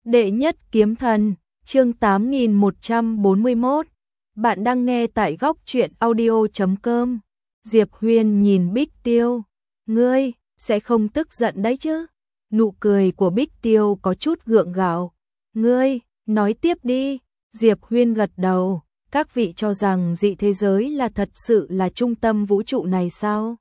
Đệ nhất kiếm thần, chương 8141. Bạn đang nghe tại góc truyện audio.com. Diệp Huyên nhìn Bích Tiêu. Ngươi, sẽ không tức giận đấy chứ? Nụ cười của Bích Tiêu có chút gượng gạo. Ngươi, nói tiếp đi. Diệp Huyên gật đầu. Các vị cho rằng dị thế giới là thật sự là trung tâm vũ trụ này sao?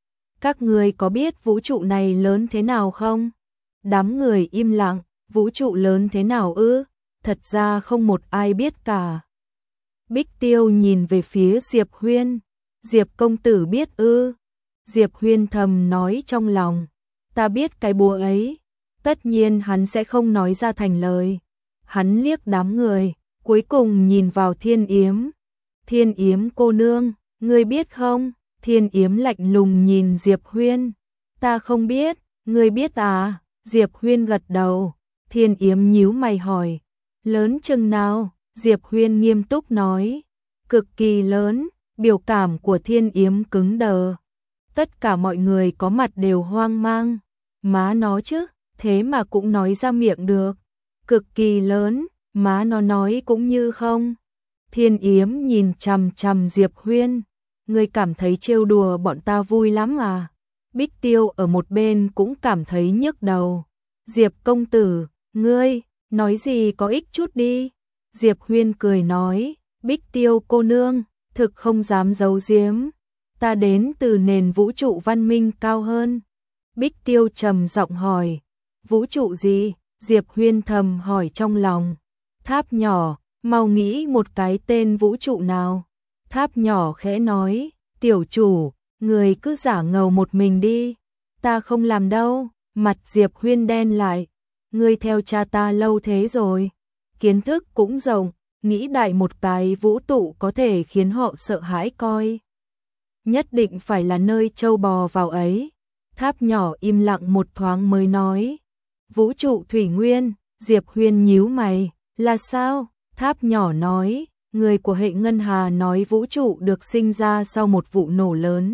Các người có biết vũ trụ này lớn thế nào không? Đám người im lặng. Vũ trụ lớn thế nào ư? Thật ra không một ai biết cả. Bích Tiêu nhìn về phía Diệp Huyên. Diệp công tử biết ư? Diệp Huyên thầm nói trong lòng. Ta biết cái bùa ấy. Tất nhiên hắn sẽ không nói ra thành lời. Hắn liếc đám người, cuối cùng nhìn vào Thiên Yếm. Thiên Yếm cô nương, ngươi biết không? Thiên Yếm lạnh lùng nhìn Diệp Huyên. Ta không biết, ngươi biết à? Diệp Huyên gật đầu. Thiên Yếm nhíu mày hỏi, lớn chừng nào? Diệp Huyên nghiêm túc nói, cực kỳ lớn. Biểu cảm của Thiên Yếm cứng đờ. Tất cả mọi người có mặt đều hoang mang. Má nó chứ, thế mà cũng nói ra miệng được. Cực kỳ lớn, má nó nói cũng như không. Thiên Yếm nhìn chằm chằm Diệp Huyên, ngươi cảm thấy trêu đùa bọn ta vui lắm à? Bích Tiêu ở một bên cũng cảm thấy nhức đầu. Diệp công tử, ngươi, nói gì có ích chút đi. Diệp Huyên cười nói, Bích Tiêu cô nương, thực không dám giấu giếm. Ta đến từ nền vũ trụ văn minh cao hơn. Bích Tiêu trầm giọng hỏi, vũ trụ gì? Diệp Huyên thầm hỏi trong lòng. Tháp nhỏ, mau nghĩ một cái tên vũ trụ nào. Tháp nhỏ khẽ nói, tiểu chủ, người cứ giả ngầu một mình đi. Ta không làm đâu. Mặt Diệp Huyên đen lại. Ngươi theo cha ta lâu thế rồi, kiến thức cũng rộng, nghĩ đại một cái vũ trụ có thể khiến họ sợ hãi coi. Nhất định phải là nơi trâu bò vào ấy. Tháp nhỏ im lặng một thoáng mới nói, vũ trụ thủy nguyên. Diệp Huyên nhíu mày, là sao? Tháp nhỏ nói, người của hệ ngân hà nói vũ trụ được sinh ra sau một vụ nổ lớn.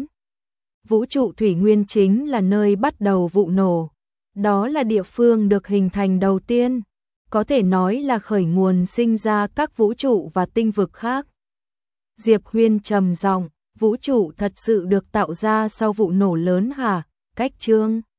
Vũ trụ thủy nguyên chính là nơi bắt đầu vụ nổ. Đó là địa phương được hình thành đầu tiên, có thể nói là khởi nguồn sinh ra các vũ trụ và tinh vực khác. Diệp Huyên trầm giọng, vũ trụ thật sự được tạo ra sau vụ nổ lớn hả? Cách chương